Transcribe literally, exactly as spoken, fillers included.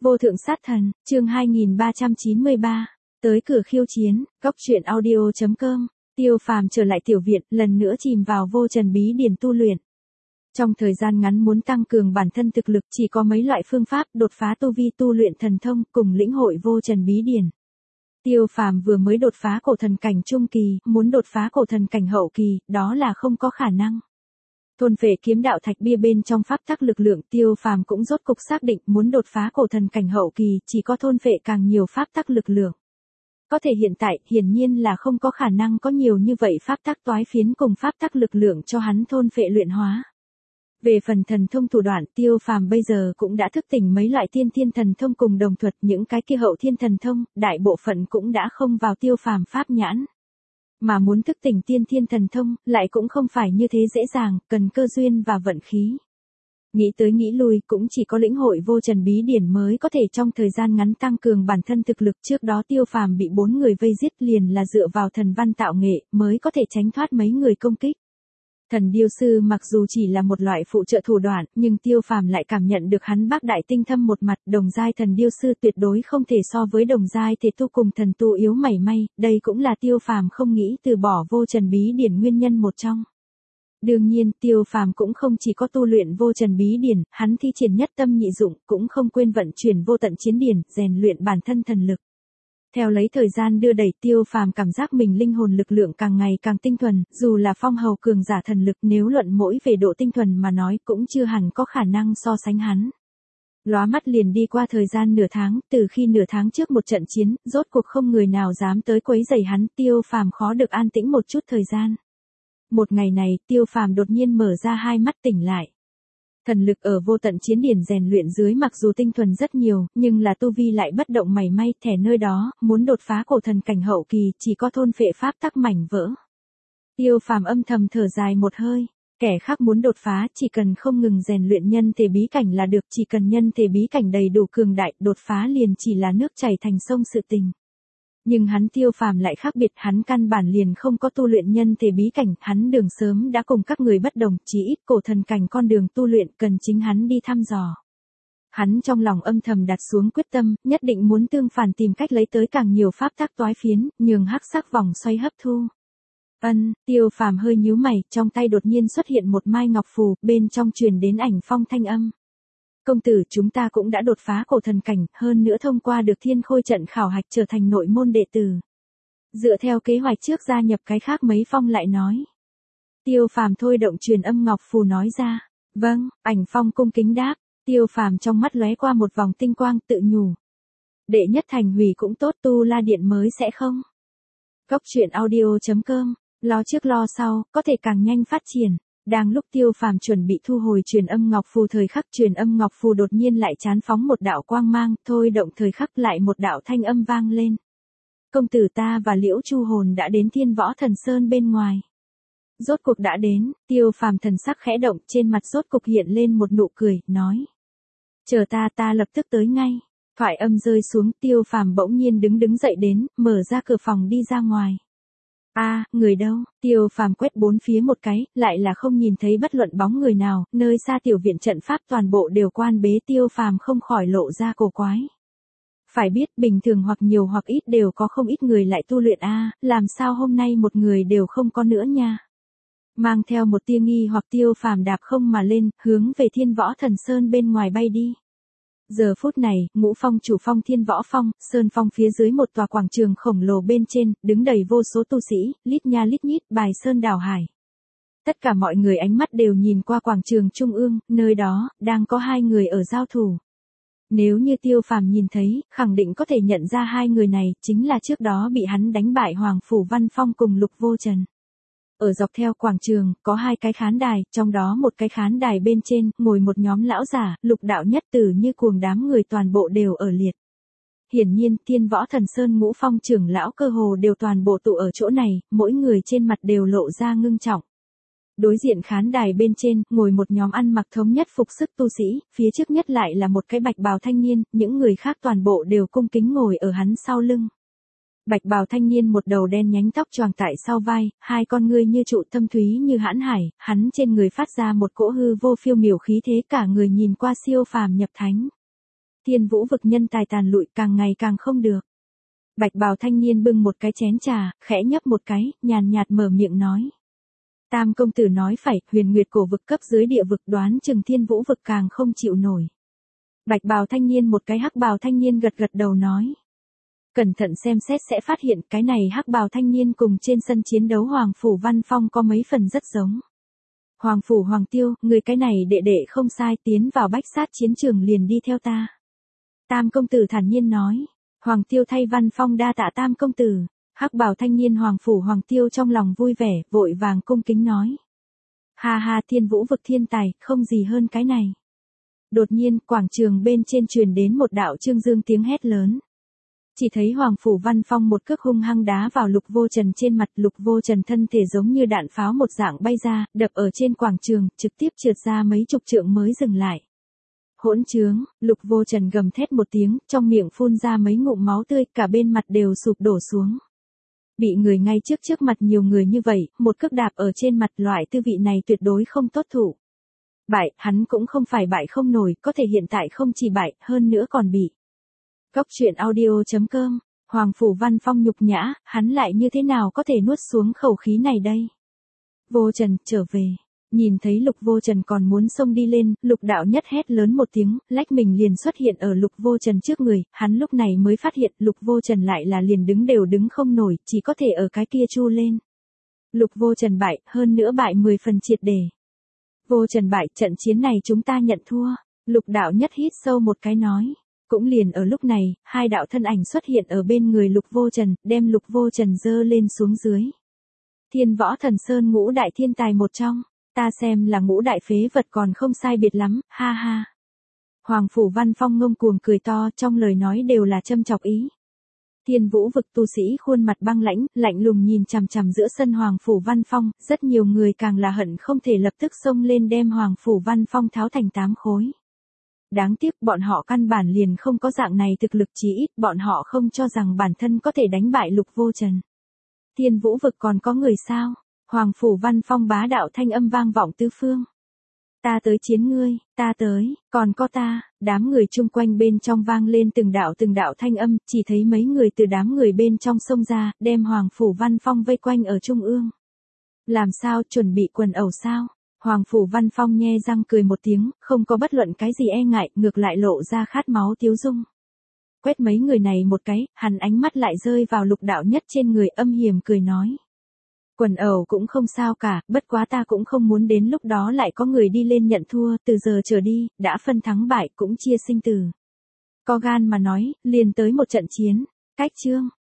Vô thượng sát thần, chương hai nghìn ba trăm chín mươi ba, tới cửa khiêu chiến, góc truyện audio chấm com, Tiêu Phàm trở lại tiểu viện, lần nữa chìm vào vô trần bí điển tu luyện. Trong thời gian ngắn muốn tăng cường bản thân thực lực chỉ có mấy loại phương pháp đột phá tu vi tu luyện thần thông cùng lĩnh hội vô trần bí điển. Tiêu Phàm vừa mới đột phá cổ thần cảnh trung kỳ, muốn đột phá cổ thần cảnh hậu kỳ, đó là không có khả năng. Thôn phệ kiếm đạo thạch bia bên trong pháp tắc lực lượng, Tiêu Phàm cũng rốt cục xác định muốn đột phá cổ thần cảnh hậu kỳ, chỉ có thôn phệ càng nhiều pháp tắc lực lượng. Có thể hiện tại, hiển nhiên là không có khả năng có nhiều như vậy pháp tắc toái phiến cùng pháp tắc lực lượng cho hắn thôn phệ luyện hóa. Về phần thần thông thủ đoạn, Tiêu Phàm bây giờ cũng đã thức tỉnh mấy loại tiên thiên thần thông cùng đồng thuật, những cái kia hậu thiên thần thông, đại bộ phận cũng đã không vào Tiêu Phàm pháp nhãn. Mà muốn thức tỉnh tiên thiên thần thông, lại cũng không phải như thế dễ dàng, cần cơ duyên và vận khí. Nghĩ tới nghĩ lui, cũng chỉ có lĩnh hội vô trần bí điển mới có thể trong thời gian ngắn tăng cường bản thân thực lực. Trước đó Tiêu Phàm bị bốn người vây giết liền là dựa vào thần văn tạo nghệ, mới có thể tránh thoát mấy người công kích. Thần điêu sư mặc dù chỉ là một loại phụ trợ thủ đoạn, nhưng Tiêu Phàm lại cảm nhận được hắn bác đại tinh thâm một mặt, đồng giai thần điêu sư tuyệt đối không thể so với đồng giai thể tu cùng thần tu yếu mảy may, đây cũng là Tiêu Phàm không nghĩ từ bỏ vô trần bí điển nguyên nhân một trong. Đương nhiên, Tiêu Phàm cũng không chỉ có tu luyện vô trần bí điển, hắn thi triển nhất tâm nhị dụng, cũng không quên vận chuyển vô tận chiến điển, rèn luyện bản thân thần lực. Theo lấy thời gian đưa đẩy, Tiêu Phàm cảm giác mình linh hồn lực lượng càng ngày càng tinh thuần, dù là phong hầu cường giả thần lực nếu luận mỗi về độ tinh thuần mà nói cũng chưa hẳn có khả năng so sánh hắn. Lóa mắt liền đi qua thời gian nửa tháng, từ khi nửa tháng trước một trận chiến, rốt cuộc không người nào dám tới quấy rầy hắn, Tiêu Phàm khó được an tĩnh một chút thời gian. Một ngày này, Tiêu Phàm đột nhiên mở ra hai mắt tỉnh lại. Thần lực ở vô tận chiến điển rèn luyện dưới mặc dù tinh thuần rất nhiều, nhưng là tu vi lại bất động mảy may, thẻ nơi đó, muốn đột phá cổ thần cảnh hậu kỳ, chỉ có thôn phệ pháp tắc mảnh vỡ. Tiêu Phàm âm thầm thở dài một hơi, kẻ khác muốn đột phá, chỉ cần không ngừng rèn luyện nhân thể bí cảnh là được, chỉ cần nhân thể bí cảnh đầy đủ cường đại, đột phá liền chỉ là nước chảy thành sông sự tình. Nhưng hắn Tiêu Phàm lại khác biệt, hắn căn bản liền không có tu luyện nhân thể bí cảnh, hắn đường sớm đã cùng các người bất đồng, chỉ ít cổ thần cảnh con đường tu luyện cần chính hắn đi thăm dò. Hắn trong lòng âm thầm đặt xuống quyết tâm, nhất định muốn tương phản tìm cách lấy tới càng nhiều pháp tắc toái phiến, nhường hắc sắc vòng xoay hấp thu. Ân, Tiêu Phàm hơi nhíu mày, trong tay đột nhiên xuất hiện một mai ngọc phù, bên trong truyền đến ảnh phong thanh âm. Công tử, chúng ta cũng đã đột phá cổ thần cảnh, hơn nữa thông qua được thiên khôi trận khảo hạch trở thành nội môn đệ tử. Dựa theo kế hoạch trước gia nhập cái khác mấy phong lại nói. Tiêu Phàm thôi động truyền âm ngọc phù nói ra. Vâng, ảnh phong cung kính đáp. Tiêu Phàm trong mắt lóe qua một vòng tinh quang, tự nhủ. Đệ nhất thành hủy cũng tốt, tu la điện mới sẽ không. Góc truyện audio chấm com, lo trước lo sau, có thể càng nhanh phát triển. Đang lúc Tiêu Phàm chuẩn bị thu hồi truyền âm ngọc phù, thời khắc truyền âm ngọc phù đột nhiên lại chán phóng một đạo quang mang, thôi động thời khắc lại một đạo thanh âm vang lên. Công tử, ta và Liễu Chu Hồn đã đến Thiên Võ Thần Sơn bên ngoài. Rốt cuộc đã đến, Tiêu Phàm thần sắc khẽ động, trên mặt rốt cục hiện lên một nụ cười, nói. Chờ ta, ta lập tức tới ngay. Thoại âm rơi xuống, Tiêu Phàm bỗng nhiên đứng đứng dậy đến, mở ra cửa phòng đi ra ngoài. A, à, người đâu? Tiêu Phàm quét bốn phía một cái, lại là không nhìn thấy bất luận bóng người nào, nơi xa tiểu viện trận pháp toàn bộ đều quan bế, Tiêu Phàm không khỏi lộ ra cổ quái. Phải biết, bình thường hoặc nhiều hoặc ít đều có không ít người lại tu luyện a, à, làm sao hôm nay một người đều không có nữa nha. Mang theo một tia nghi hoặc, Tiêu Phàm đạp không mà lên, hướng về Thiên Võ Thần Sơn bên ngoài bay đi. Giờ phút này, ngũ phong chủ phong Thiên Võ Phong, Sơn Phong phía dưới một tòa quảng trường khổng lồ bên trên, đứng đầy vô số tu sĩ, lít nha lít nhít, bài sơn đảo hải. Tất cả mọi người ánh mắt đều nhìn qua quảng trường trung ương, nơi đó, đang có hai người ở giao thủ. Nếu như Tiêu Phàm nhìn thấy, khẳng định có thể nhận ra hai người này, chính là trước đó bị hắn đánh bại Hoàng Phủ Văn Phong cùng Lục Vô Trần. Ở dọc theo quảng trường, có hai cái khán đài, trong đó một cái khán đài bên trên, ngồi một nhóm lão giả, lục đạo nhất tử như cuồng đám người toàn bộ đều ở liệt. Hiển nhiên, Thiên Võ Thần Sơn ngũ phong trưởng lão cơ hồ đều toàn bộ tụ ở chỗ này, mỗi người trên mặt đều lộ ra ngưng trọng. Đối diện khán đài bên trên, ngồi một nhóm ăn mặc thống nhất phục sức tu sĩ, phía trước nhất lại là một cái bạch bào thanh niên, những người khác toàn bộ đều cung kính ngồi ở hắn sau lưng. Bạch bào thanh niên một đầu đen nhánh tóc choàng tại sau vai, hai con ngươi như trụ thâm thúy như hãn hải, hắn trên người phát ra một cỗ hư vô phiêu miểu khí thế, cả người nhìn qua siêu phàm nhập thánh. Thiên Vũ vực nhân tài tàn lụi càng ngày càng không được. Bạch bào thanh niên bưng một cái chén trà, khẽ nhấp một cái, nhàn nhạt mở miệng nói. Tam công tử nói phải, huyền nguyệt cổ vực cấp dưới địa vực đoán chừng Thiên Vũ vực càng không chịu nổi. Bạch bào thanh niên một cái hắc bào thanh niên gật gật đầu nói. Cẩn thận xem xét sẽ phát hiện cái này hắc bào thanh niên cùng trên sân chiến đấu Hoàng Phủ Văn Phong có mấy phần rất giống. Hoàng Phủ Hoàng Tiêu, người cái này đệ đệ không sai, tiến vào bách sát chiến trường liền đi theo ta. Tam công tử thản nhiên nói. Hoàng Tiêu thay Văn Phong đa tạ Tam công tử. Hắc bào thanh niên Hoàng Phủ Hoàng Tiêu trong lòng vui vẻ, vội vàng cung kính nói. Ha ha, Thiên Vũ vực thiên tài, không gì hơn cái này. Đột nhiên, quảng trường bên trên truyền đến một đạo trương dương tiếng hét lớn. Chỉ thấy Hoàng Phủ Văn Phong một cước hung hăng đá vào Lục Vô Trần trên mặt, Lục Vô Trần thân thể giống như đạn pháo một dạng bay ra, đập ở trên quảng trường, trực tiếp trượt ra mấy chục trượng mới dừng lại. Hỗn trướng, Lục Vô Trần gầm thét một tiếng, trong miệng phun ra mấy ngụm máu tươi, cả bên mặt đều sụp đổ xuống. Bị người ngay trước trước mặt nhiều người như vậy, một cước đạp ở trên mặt, loại tư vị này tuyệt đối không tốt thụ. Bại, hắn cũng không phải bại không nổi, có thể hiện tại không chỉ bại, hơn nữa còn bị. Góc truyện audio chấm com, Hoàng Phủ Văn Phong nhục nhã, hắn lại như thế nào có thể nuốt xuống khẩu khí này đây? Vô Trần, trở về. Nhìn thấy Lục Vô Trần còn muốn xông đi lên, Lục đạo nhất hét lớn một tiếng, lách mình liền xuất hiện ở Lục Vô Trần trước người, hắn lúc này mới phát hiện Lục Vô Trần lại là liền đứng đều đứng không nổi, chỉ có thể ở cái kia chu lên. Lục Vô Trần bại, hơn nữa bại mười phần triệt để. Vô Trần bại, trận chiến này chúng ta nhận thua. Lục đạo nhất hít sâu một cái nói. Cũng liền ở lúc này, hai đạo thân ảnh xuất hiện ở bên người Lục Vô Trần, đem Lục Vô Trần dơ lên xuống dưới. Thiên Võ Thần Sơn ngũ đại thiên tài một trong, ta xem là ngũ đại phế vật còn không sai biệt lắm, ha ha. Hoàng Phủ Văn Phong ngông cuồng cười to, trong lời nói đều là châm chọc ý. Thiên Vũ vực tu sĩ khuôn mặt băng lãnh, lạnh lùng nhìn chằm chằm giữa sân Hoàng Phủ Văn Phong, rất nhiều người càng là hận không thể lập tức xông lên đem Hoàng Phủ Văn Phong tháo thành tám khối. Đáng tiếc bọn họ căn bản liền không có dạng này thực lực, chí ít bọn họ không cho rằng bản thân có thể đánh bại Lục Vô Trần. Thiên Vũ vực còn có người sao? Hoàng Phủ Văn Phong bá đạo thanh âm vang vọng tứ phương. Ta tới chiến ngươi, ta tới, còn có ta, đám người chung quanh bên trong vang lên từng đạo từng đạo thanh âm, chỉ thấy mấy người từ đám người bên trong xông ra, đem Hoàng Phủ Văn Phong vây quanh ở trung ương. Làm sao, chuẩn bị quần ẩu sao? Hoàng Phủ Văn Phong nhe răng cười một tiếng, không có bất luận cái gì e ngại, ngược lại lộ ra khát máu tiếu dung. Quét mấy người này một cái, hắn ánh mắt lại rơi vào Lục đạo nhất trên người, âm hiểm cười nói. Quần ẩu cũng không sao cả, bất quá ta cũng không muốn đến lúc đó lại có người đi lên nhận thua, từ giờ trở đi, đã phân thắng bại cũng chia sinh tử. Có gan mà nói, liền tới một trận chiến, cách chương.